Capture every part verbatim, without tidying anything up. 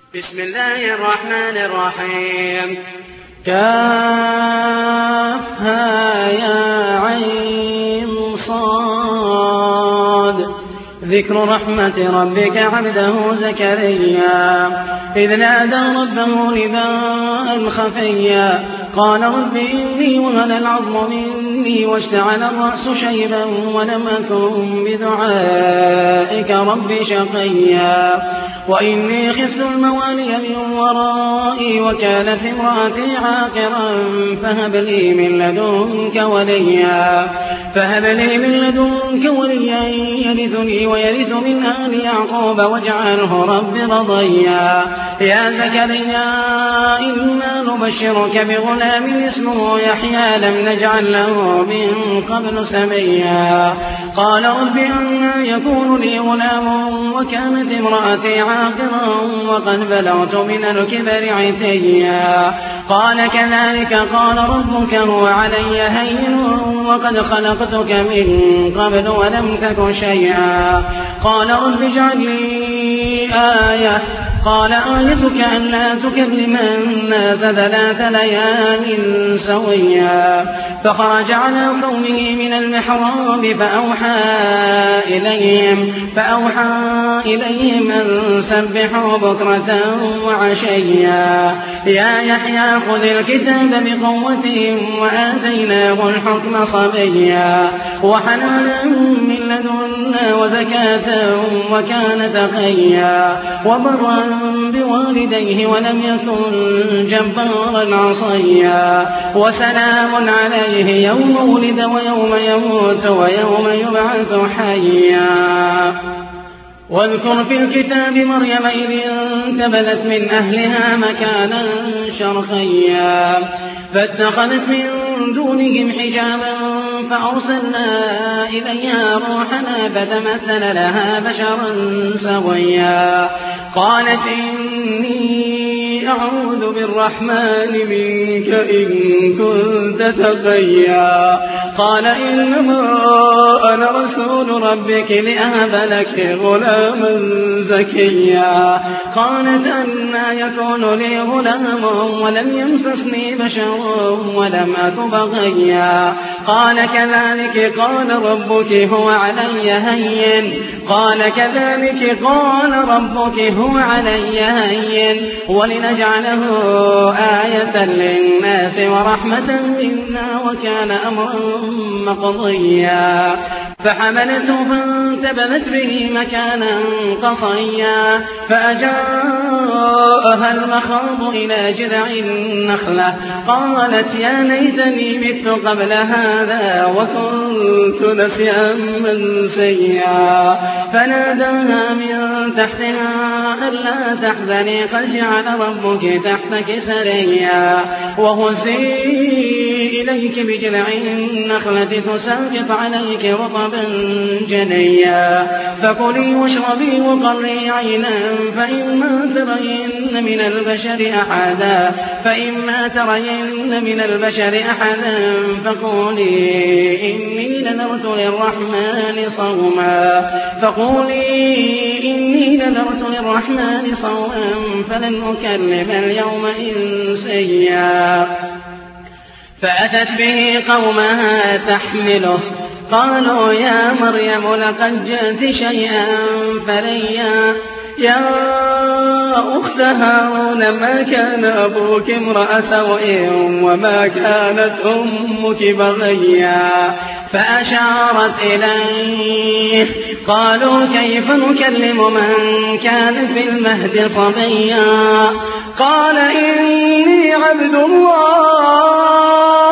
بسم الله الرحمن الرحيم. كافها يا عين صاد. ذكر رحمة ربك عبده زكريا إذ نادى ربه نداء خفيا قال رب إني وهن العظم مني واشتعل الرأس شيبا ولم أكن بدعائك رب شقيا وإني خفت الموالي من ورائي وكانت امرأتي عاقرا فهب لي من لدنك وليا فهب لي من لدنك وليا يرثني ويرث من آل يعقوب واجعله رب رضيا يا زكريا إنا نبشرك بغلام اسمه يحيى لم نجعل له من قبل سميا قال رب أنى يكون لي غلام وكانت امرأتي عاقرا وقد بلغت من الكبر عتيا قال كذلك قال ربك هو علي هين وقد خلقتك من قبل ولم تك شيئا قال رب اجعل لي آية قال آيتك ألا تكلم الناس ثلاث ليال سويا فخرج على قومه من المحراب فأوحى إليهم فأوحى إليهم أن سبحوا بكرة وعشيا يا يحيى خذ الكتاب بقوة وآتيناه الحكم صبيا وحنانا من لدنا وزكاة وكان تقيا وبرا بوالديه ولم يكن جبارا عصيا وسلام عليه يوم ولد ويوم يموت ويوم يبعث حيا واذكر في الكتاب مريم إذ انتبذت من أهلها مكانا شرقيا فاتخذت من دونهم حجابا فأرسلنا إليها روحنا فتمثل لها بشرا سويا قالت إني أعوذ بالرحمن منك إن كنت تقيا قال إنما أنا رسول ربك لأهب لك غلاما زكيا قالت أنى يكون لي غلام ولم يمسسني بشر ولم أك بغيا قال كذلك قال ربك هو علي هين قال كذلك قال ربك هو علي هين ولنجعله آية للناس ورحمة منا وكان أمرا مقضيا فحملته فانتبذت به مكانا قصيا فأجاءها المخاض إلى جذع النخلة قالت يا ليتني مت قبل هذا وكنت نسيا منسيا فناداها من تحتها ألا تحزني قد جعل ربك تحتك سريا وهزي إليك بجذع النخلة تساقط عليك رطبا جنيا فكلي واشربي وقري عينا فإما ترين من البشر أحدا فإما ترين من البشر أحدا فقولي إني نذرت للرحمن صوما فقولي إني نذرت للرحمن صوما فلن أكلم اليوم إنسيا فأتت به قومها تحمله قالوا يا مريم لقد جئت شيئا فريا يا أخت هارون ما كان أبوك امرأ سوء وما كانت أمك بغيا فأشارت إليه قالوا كيف نكلم من كان في المهد صبيا قال إني عبد الله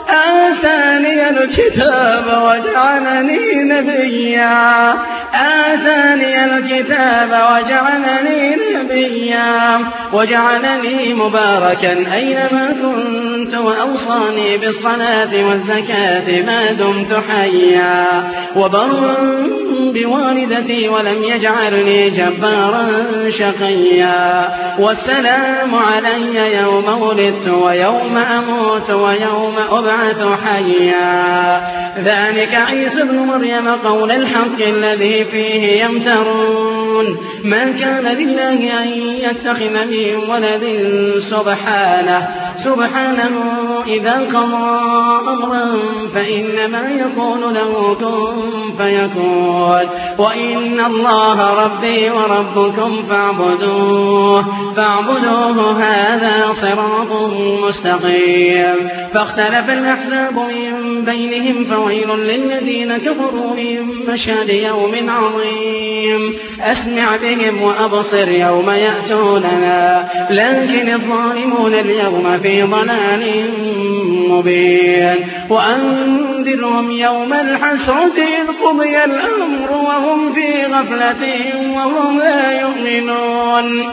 آتاني الكتاب وجعلني نبيا آتاني الكتاب وجعلني نبيا وجعلني مباركا أينما كنت وأوصاني بالصلاة والزكاة ما دمت حيا وبرا بوالدتي ولم يجعلني جبارا شقيا والسلام علي يوم ولدت ويوم أموت ويوم أبعث حيا ذلك عيسى ابن مريم قول الحق الذي فيه يمترون يعلمون ما كان لله أن يتخذ من ولد سبحانه سبحانه إذا قضى أمرا فإنما يقول له كن فيكون وإن الله ربي وربكم فاعبدوه فاعبدوه هذا صراط مستقيم فاختلف الأحزاب من بينهم فويل للذين كفروا من مشهد يوم عظيم أسمع بهم وأبصر يوم يأتوننا لكن الظالمون اليوم في ضلال مبين وأنذرهم يوم الحسرة إذ قضي الأمر وهم في غفلة وهم لا يؤمنون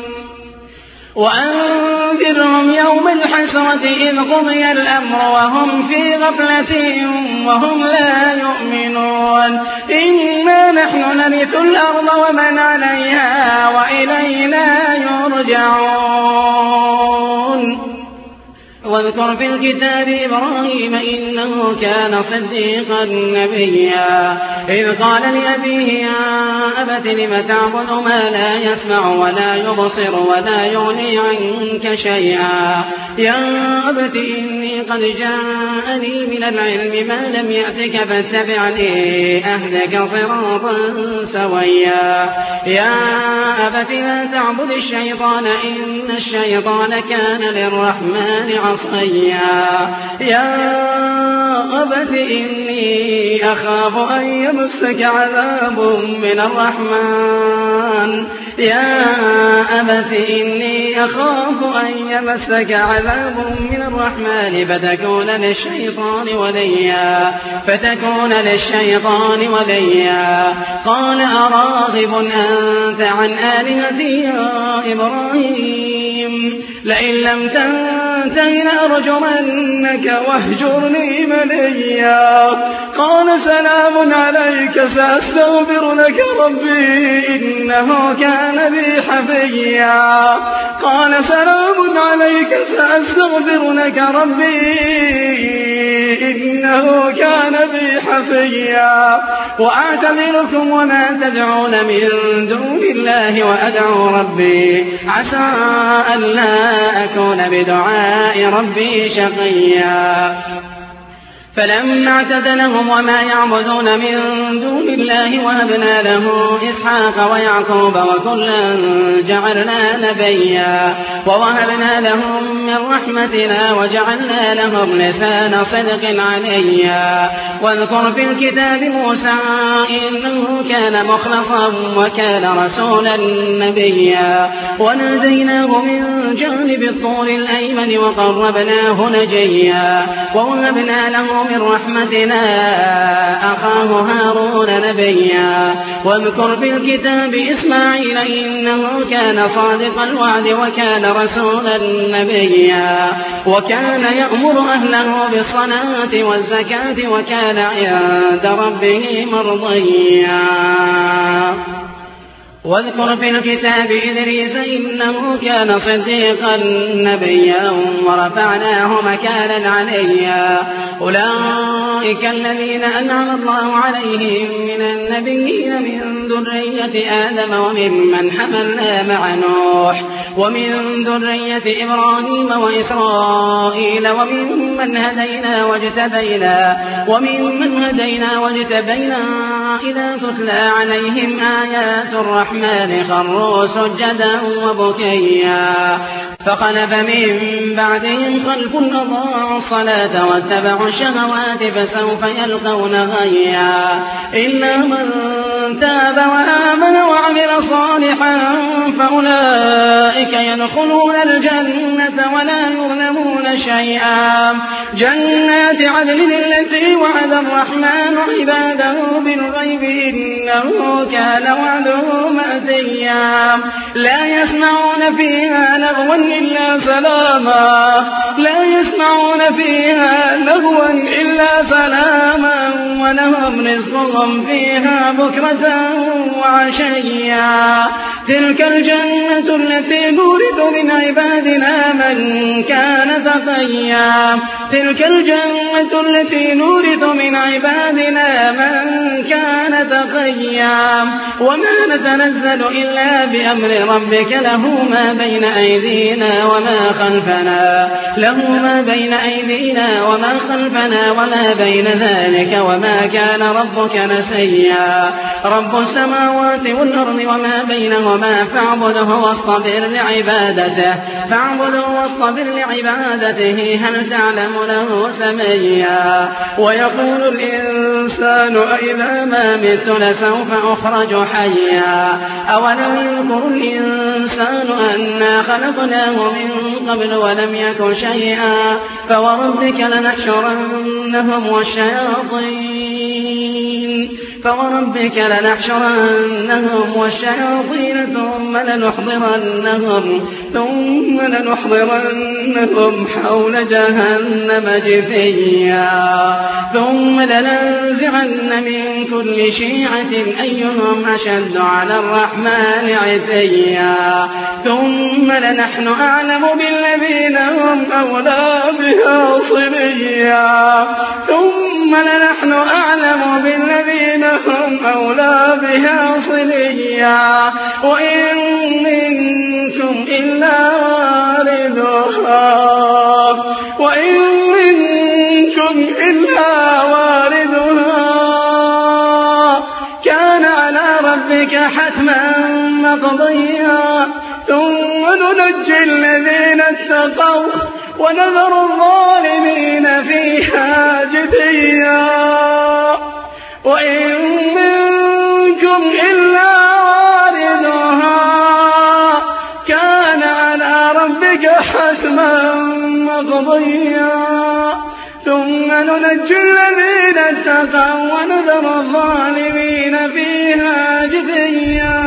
وأنذرهم يوم الحسرة إذ قضي الأمر وهم في غفلة وهم لا يؤمنون إنا نحن نرث الأرض ومن عليها وإلينا يرجعون واذكر في الكتاب إبراهيم إنه كان صديقا نبيا إذ قال لأبيه يا أبت لم تعبد ما لا يسمع ولا يبصر ولا يغني عنك شيئا يا أبت إني قد جاءني من العلم ما لم يأتك فاتبعني أهدك صراطا سويا يا أبت لا تعبد الشيطان إن الشيطان كان للرحمن عصيا يا أبت إني أخاف أن يمسك عذاب من الرحمن يا أبت إني أخاف أن يمسك عذاب من الرحمن فتكون للشيطان وليا فتكون للشيطان وليا قال أراغب أنت عن آلهتي يا إبراهيم لئن لم تنته لأرجمنك واهجرني مليا قال سلام عليك سأستغفر لك ربي إنه كان بي حفيا قال سلام عليك سأستغفر لك ربي إنه كان بي حفيا وأعتذركم وما تدعون من دون الله وأدعو ربي عسى أن لا أكون بدعاء ربي شقيا فلما اعتزلهم وما يعبدون من دون الله وهبنا له إسحاق ويعقوب وكلا جعلنا نبيا ووهبنا لهم من رحمتنا وجعلنا لهم لسان صدق عليا واذكر في الكتاب موسى إنه كان مخلصا وكان رسولا نبيا وناديناه من جانب الطور الأيمن وقربناه نجيا ووهبنا له من رحمتنا أخاه هارون نبيا واذكر في الكتاب إسماعيل إنه كان صادق الوعد وكان رسولا نبيا وكان يأمر أهله بالصلاة والزكاة وكان عند ربه مرضيا واذكر في الكتاب إدريس إنه كان صديقا نبيا ورفعناه مكانا عليا أولئك الذين أنعم الله عليهم من النبيين من ذرية آدم وممن حملنا مع نوح ومن ذرية إبراهيم وإسرائيل وممن هدينا واجتبينا وممن هدينا واجتبينا إذا تتلى عليهم آيات الرحمن الرحمن خروا سجدا وبكيا فخلف من بعدهم خلف أضاعوا الصلاة واتبعوا الشهوات فسوف يلقون غيا إلا من تاب وآمن وعمل صالحا فأولئك يدخلون الجنة ولا يظلمون شيئا جنات عدن التي وعد الرحمن عباده بالغيب إنه كان وعده مأتيا لا يسمعون فيها لغوا إلا سلاما لا يسمعون فيها لغوا إلا سلاما ولهم رزقهم فيها بكرة وعشيا تلك الجنة التي نورث من عبادنا من كان تقيا تلك الجنة التي نورث من عبادنا من كان تقيا وما نتنزل إلا بأمر ربك له ما بين أيدينا وما خلفنا له ما بين أيدينا وما خلفنا وما بين ذلك وما كان ربك نسيا رب السماوات والأرض وما بينهما فاعبده واصطبر لعبادته فاعبده واصطبر لعبادته هل تعلم له سميا ويقول الإنسان أإذا ما مت لسوف أخرج حيا أولم يذكر الإنسان أنا خلقناه من قبل ولم يك شيئا فوربك لنحشرنهم والشياطين فوربك لنحشرنهم والشياطين ثم لنحضرنهم ثم لنحضرنهم حول جهنم جثيا ثم لننزعن من كل شيعة أيهم أشد على الرحمن عتيا ثم لنحن أعلم بالذين هم أولى بها صليا ثم لنحن أعلم بالذين هم أولى بها صليا وإن منكم إلا واردها وإن منكم إلا واردها كان على ربك حتما مقضيا ثم ننجي الذين اتقوا ونذر الظالمين فيها جثيا وإن منكم إلا واردها كان على ربك حتما مقضيا ثم ننجي الذين اتقوا ونذر الظالمين فيها جثيا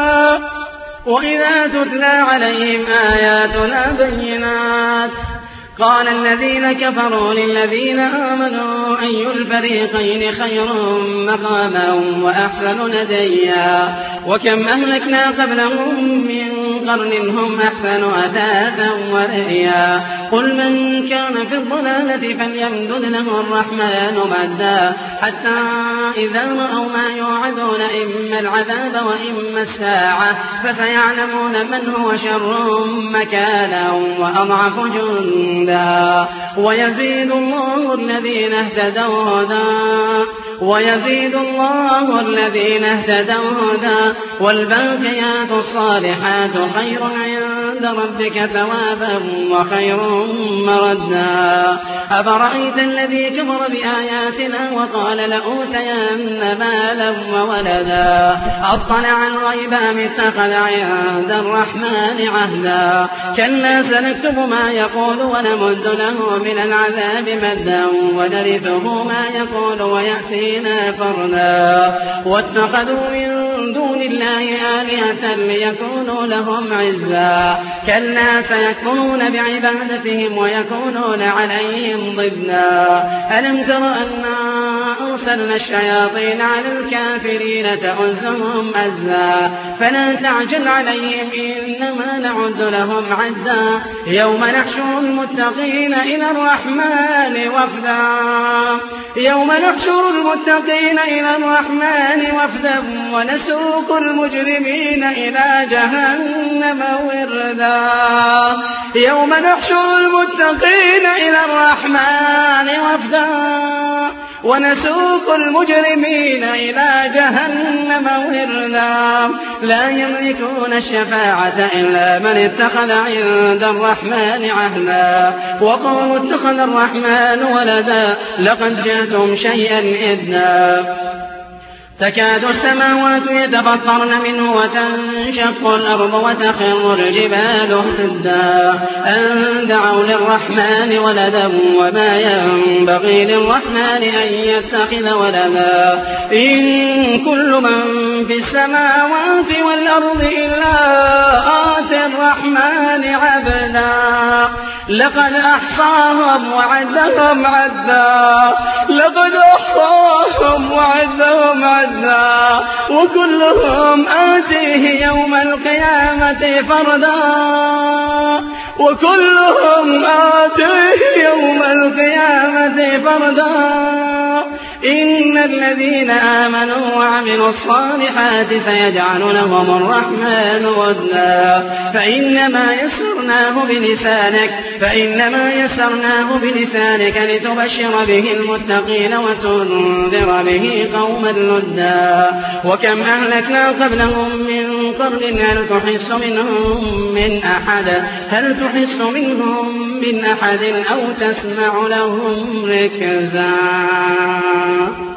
وإذا تتلى عليهم آياتنا بينات قال الذين كفروا للذين آمنوا أي الفريقين خير مقاما وأحسن نديا وكم أهلكنا قبلهم من قرن هم أحسن أثاثا ورئيا قل من كان في الضلالة فليمدد له الرحمن مدا حتى إذا رأوا ما يوعدون إما العذاب وإما الساعة فسيعلمون من هو شر مكانا وأضعف جندا ويزيد الله الذين اهتدوا هدى ويزيد الله الذين اهتدوا هدى والباقيات الصالحات خير عند ربك ثوابا وخير مردا أفرأيت الذي كفر بآياتنا وقال لأوتين مالا وولدا أطلع الغيب أم اتخذ عند الرحمن عهدا كلا سنكتب ما يقول ونمد له من العذاب مدا ونرثه ما يقول ويأتينا فردا واتخذوا من دون الله آلهة ليكونوا لهم عزا كلا سيكفرون بعبادتهم ويكونون عليهم ضدا ألم تر أنا أرسلنا الشياطين على الكافرين تؤزهم أزا فلا تعجل عليهم إنما نعد لهم عدا يوم نحشر المتقين إلى الرحمن وفدا يوم نحشر المتقين إلى الرحمن وفدا ونسوق المجرمين إلى جهنم وردا يوم نحشر المتقين إلى الرحمن وفدا ونسوق المجرمين إلى جهنم وردا لا يملكون الشفاعة إلا من اتخذ عند الرحمن عهدا وقالوا اتخذ الرحمن ولدا لقد جئتم شيئا إدا تكاد السماوات يتفطرن منه وتنشق الأرض وتخر الجبال هدا أن دعوا للرحمن ولدا وما ينبغي للرحمن أن يتخذ ولدا إن كل من في السماوات والأرض إلا آتي الرحمن عبدا لقد أحصاهم وعدهم عدا لقد أحصاهم وعدهم عدا وكلهم آتيه يوم القيامة فردا وكلهم آتيه يوم القيامة فردا إن الذين آمنوا وعملوا الصالحات سيجعل لهم الرحمن ودا فإنما يسرناه بلسانك فإنما يسرناه بلسانك لتبشر به المتقين وتنذر به قوما لدا وكم أهلكنا قبلهم من قرن هل تحس منهم من أحد هل تحس منهم من أحد أو تسمع لهم ركزا